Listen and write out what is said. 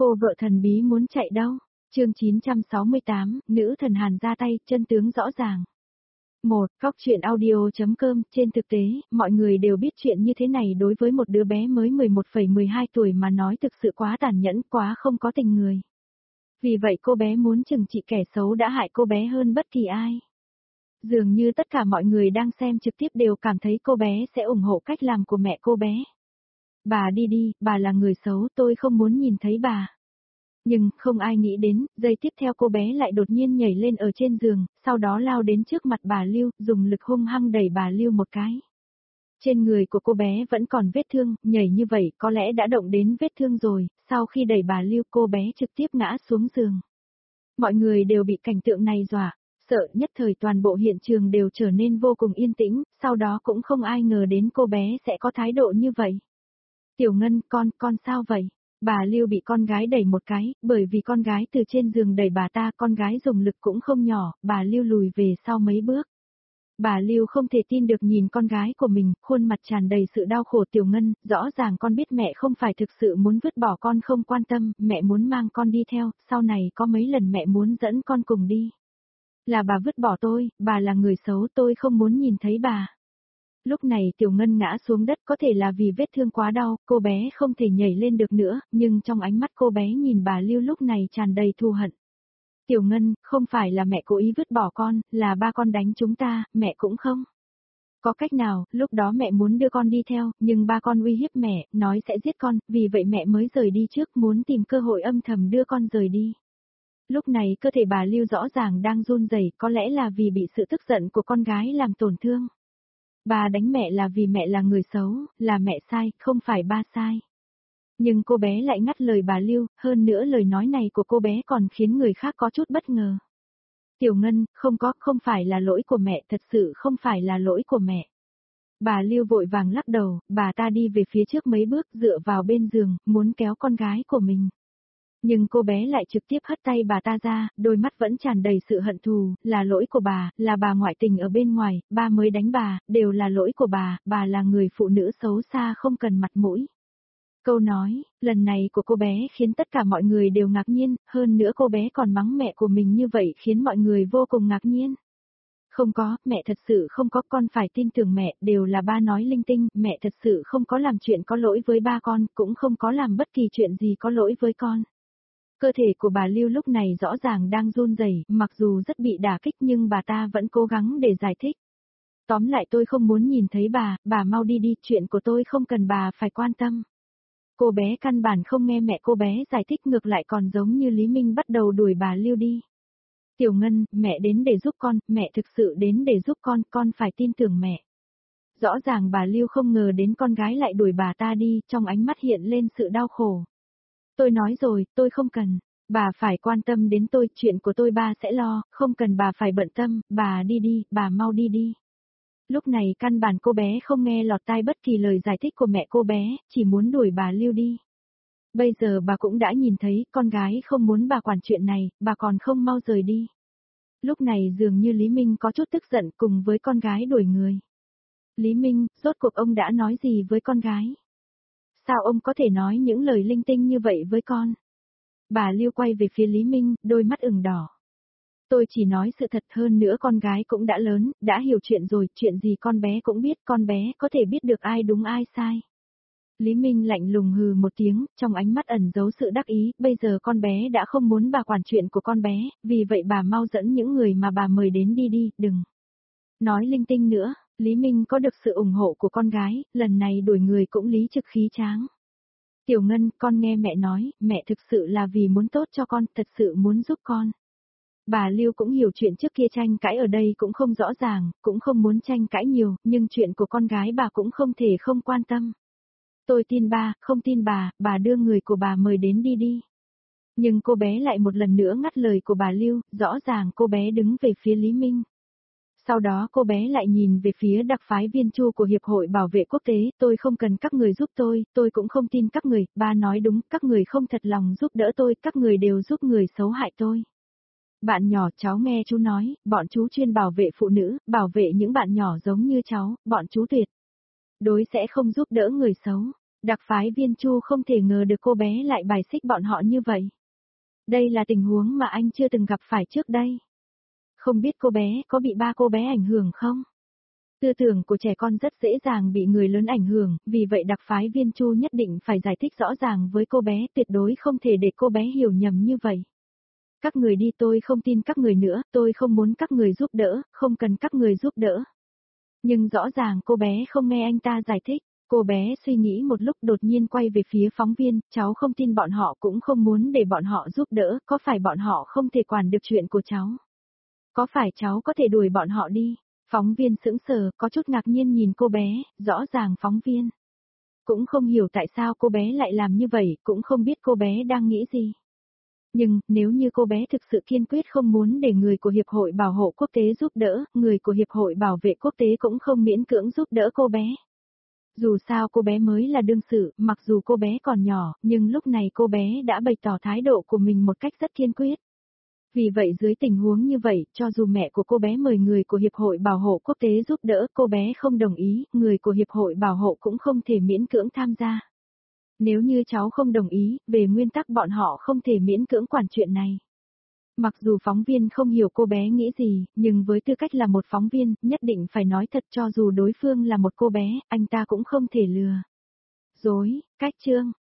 Cô vợ thần bí muốn chạy đâu? Chương 968, nữ thần Hàn ra tay, chân tướng rõ ràng. Góc truyện audio.com. Trên thực tế, mọi người đều biết chuyện như thế này đối với một đứa bé mới 11,12 tuổi mà nói thực sự quá tàn nhẫn, quá không có tình người. Vì vậy cô bé muốn trừng trị kẻ xấu đã hại cô bé hơn bất kỳ ai. Dường như tất cả mọi người đang xem trực tiếp đều cảm thấy cô bé sẽ ủng hộ cách làm của mẹ cô bé. Bà đi đi, bà là người xấu, tôi không muốn nhìn thấy bà. Nhưng, không ai nghĩ đến, giây tiếp theo cô bé lại đột nhiên nhảy lên ở trên giường, sau đó lao đến trước mặt bà Lưu, dùng lực hung hăng đẩy bà Lưu một cái. Trên người của cô bé vẫn còn vết thương, nhảy như vậy có lẽ đã động đến vết thương rồi, sau khi đẩy bà Lưu cô bé trực tiếp ngã xuống giường. Mọi người đều bị cảnh tượng này dọa, sợ nhất thời toàn bộ hiện trường đều trở nên vô cùng yên tĩnh, sau đó cũng không ai ngờ đến cô bé sẽ có thái độ như vậy. Tiểu Ngân, con sao vậy? Bà Lưu bị con gái đẩy một cái, bởi vì con gái từ trên giường đẩy bà ta, con gái dùng lực cũng không nhỏ, bà Lưu lùi về sau mấy bước. Bà Lưu không thể tin được nhìn con gái của mình, khuôn mặt tràn đầy sự đau khổ. Tiểu Ngân, rõ ràng con biết mẹ không phải thực sự muốn vứt bỏ con không quan tâm, mẹ muốn mang con đi theo, sau này có mấy lần mẹ muốn dẫn con cùng đi. Là bà vứt bỏ tôi, bà là người xấu, tôi không muốn nhìn thấy bà. Lúc này Tiểu Ngân ngã xuống đất, có thể là vì vết thương quá đau, cô bé không thể nhảy lên được nữa, nhưng trong ánh mắt cô bé nhìn bà Lưu lúc này tràn đầy thù hận. Tiểu Ngân, không phải là mẹ cố ý vứt bỏ con, là ba con đánh chúng ta, mẹ cũng không có cách nào, lúc đó mẹ muốn đưa con đi theo, nhưng ba con uy hiếp mẹ, nói sẽ giết con, vì vậy mẹ mới rời đi trước, muốn tìm cơ hội âm thầm đưa con rời đi. Lúc này cơ thể bà Lưu rõ ràng đang run rẩy, có lẽ là vì bị sự tức giận của con gái làm tổn thương. Bà đánh mẹ là vì mẹ là người xấu, là mẹ sai, không phải ba sai. Nhưng cô bé lại ngắt lời bà Lưu, hơn nữa lời nói này của cô bé còn khiến người khác có chút bất ngờ. Tiểu Ngân, không phải là lỗi của mẹ, thật sự không phải là lỗi của mẹ. Bà Lưu vội vàng lắc đầu, bà ta đi về phía trước mấy bước dựa vào bên giường, muốn kéo con gái của mình. Nhưng cô bé lại trực tiếp hất tay bà ta ra, đôi mắt vẫn tràn đầy sự hận thù, là lỗi của bà, là bà ngoại tình ở bên ngoài, ba mới đánh bà, đều là lỗi của bà là người phụ nữ xấu xa không cần mặt mũi. Câu nói, lần này của cô bé khiến tất cả mọi người đều ngạc nhiên, hơn nữa cô bé còn mắng mẹ của mình như vậy khiến mọi người vô cùng ngạc nhiên. Không có, mẹ thật sự không có, con phải tin tưởng mẹ, đều là ba nói linh tinh, mẹ thật sự không có làm chuyện có lỗi với ba con, cũng không có làm bất kỳ chuyện gì có lỗi với con. Cơ thể của bà Lưu lúc này rõ ràng đang run rẩy, mặc dù rất bị đả kích nhưng bà ta vẫn cố gắng để giải thích. Tóm lại tôi không muốn nhìn thấy bà mau đi đi, chuyện của tôi không cần bà phải quan tâm. Cô bé căn bản không nghe mẹ cô bé giải thích, ngược lại còn giống như Lý Minh bắt đầu đuổi bà Lưu đi. Tiểu Ngân, mẹ đến để giúp con, mẹ thực sự đến để giúp con phải tin tưởng mẹ. Rõ ràng bà Lưu không ngờ đến con gái lại đuổi bà ta đi, trong ánh mắt hiện lên sự đau khổ. Tôi nói rồi, tôi không cần. Bà phải quan tâm đến tôi, chuyện của tôi ba sẽ lo, không cần bà phải bận tâm, bà đi đi, bà mau đi đi. Lúc này căn bản cô bé không nghe lọt tai bất kỳ lời giải thích của mẹ cô bé, chỉ muốn đuổi bà Lưu đi. Bây giờ bà cũng đã nhìn thấy, con gái không muốn bà quản chuyện này, bà còn không mau rời đi. Lúc này dường như Lý Minh có chút tức giận cùng với con gái đuổi người. Lý Minh, rốt cuộc ông đã nói gì với con gái? Sao ông có thể nói những lời linh tinh như vậy với con? Bà Lưu quay về phía Lý Minh, đôi mắt ửng đỏ. Tôi chỉ nói sự thật, hơn nữa con gái cũng đã lớn, đã hiểu chuyện rồi, chuyện gì con bé cũng biết, con bé có thể biết được ai đúng ai sai. Lý Minh lạnh lùng hừ một tiếng, trong ánh mắt ẩn giấu sự đắc ý, bây giờ con bé đã không muốn bà quản chuyện của con bé, vì vậy bà mau dẫn những người mà bà mời đến đi đi, đừng nói linh tinh nữa. Lý Minh có được sự ủng hộ của con gái, lần này đuổi người cũng lý trực khí tráng. Tiểu Ngân, con nghe mẹ nói, mẹ thực sự là vì muốn tốt cho con, thật sự muốn giúp con. Bà Lưu cũng hiểu chuyện trước kia tranh cãi ở đây cũng không rõ ràng, cũng không muốn tranh cãi nhiều, nhưng chuyện của con gái bà cũng không thể không quan tâm. Tôi tin ba, không tin bà đưa người của bà mời đến đi đi. Nhưng cô bé lại một lần nữa ngắt lời của bà Lưu, rõ ràng cô bé đứng về phía Lý Minh. Sau đó cô bé lại nhìn về phía đặc phái viên Chu của Hiệp hội Bảo vệ Quốc tế, tôi không cần các người giúp tôi cũng không tin các người, ba nói đúng, các người không thật lòng giúp đỡ tôi, các người đều giúp người xấu hại tôi. Bạn nhỏ, cháu nghe chú nói, bọn chú chuyên bảo vệ phụ nữ, bảo vệ những bạn nhỏ giống như cháu, bọn chú tuyệt đối sẽ không giúp đỡ người xấu. Đặc phái viên Chu không thể ngờ được cô bé lại bài xích bọn họ như vậy. Đây là tình huống mà anh chưa từng gặp phải trước đây. Không biết cô bé có bị ba cô bé ảnh hưởng không? Tư tưởng của trẻ con rất dễ dàng bị người lớn ảnh hưởng, vì vậy đặc phái viên Chu nhất định phải giải thích rõ ràng với cô bé, tuyệt đối không thể để cô bé hiểu nhầm như vậy. Các người đi, tôi không tin các người nữa, tôi không muốn các người giúp đỡ, không cần các người giúp đỡ. Nhưng rõ ràng cô bé không nghe anh ta giải thích. Cô bé suy nghĩ một lúc đột nhiên quay về phía phóng viên, cháu không tin bọn họ cũng không muốn để bọn họ giúp đỡ, có phải bọn họ không thể quản được chuyện của cháu? Có phải cháu có thể đuổi bọn họ đi? Phóng viên sững sờ, có chút ngạc nhiên nhìn cô bé, rõ ràng phóng viên cũng không hiểu tại sao cô bé lại làm như vậy, cũng không biết cô bé đang nghĩ gì. Nhưng, nếu như cô bé thực sự kiên quyết không muốn để người của Hiệp hội Bảo hộ Quốc tế giúp đỡ, người của Hiệp hội Bảo vệ Quốc tế cũng không miễn cưỡng giúp đỡ cô bé. Dù sao cô bé mới là đương sự, mặc dù cô bé còn nhỏ, nhưng lúc này cô bé đã bày tỏ thái độ của mình một cách rất kiên quyết. Vì vậy dưới tình huống như vậy, cho dù mẹ của cô bé mời người của Hiệp hội Bảo hộ Quốc tế giúp đỡ, cô bé không đồng ý, người của Hiệp hội Bảo hộ cũng không thể miễn cưỡng tham gia. Nếu như cháu không đồng ý, về nguyên tắc bọn họ không thể miễn cưỡng quản chuyện này. Mặc dù phóng viên không hiểu cô bé nghĩ gì, nhưng với tư cách là một phóng viên, nhất định phải nói thật cho dù đối phương là một cô bé, anh ta cũng không thể lừa dối, cách chương.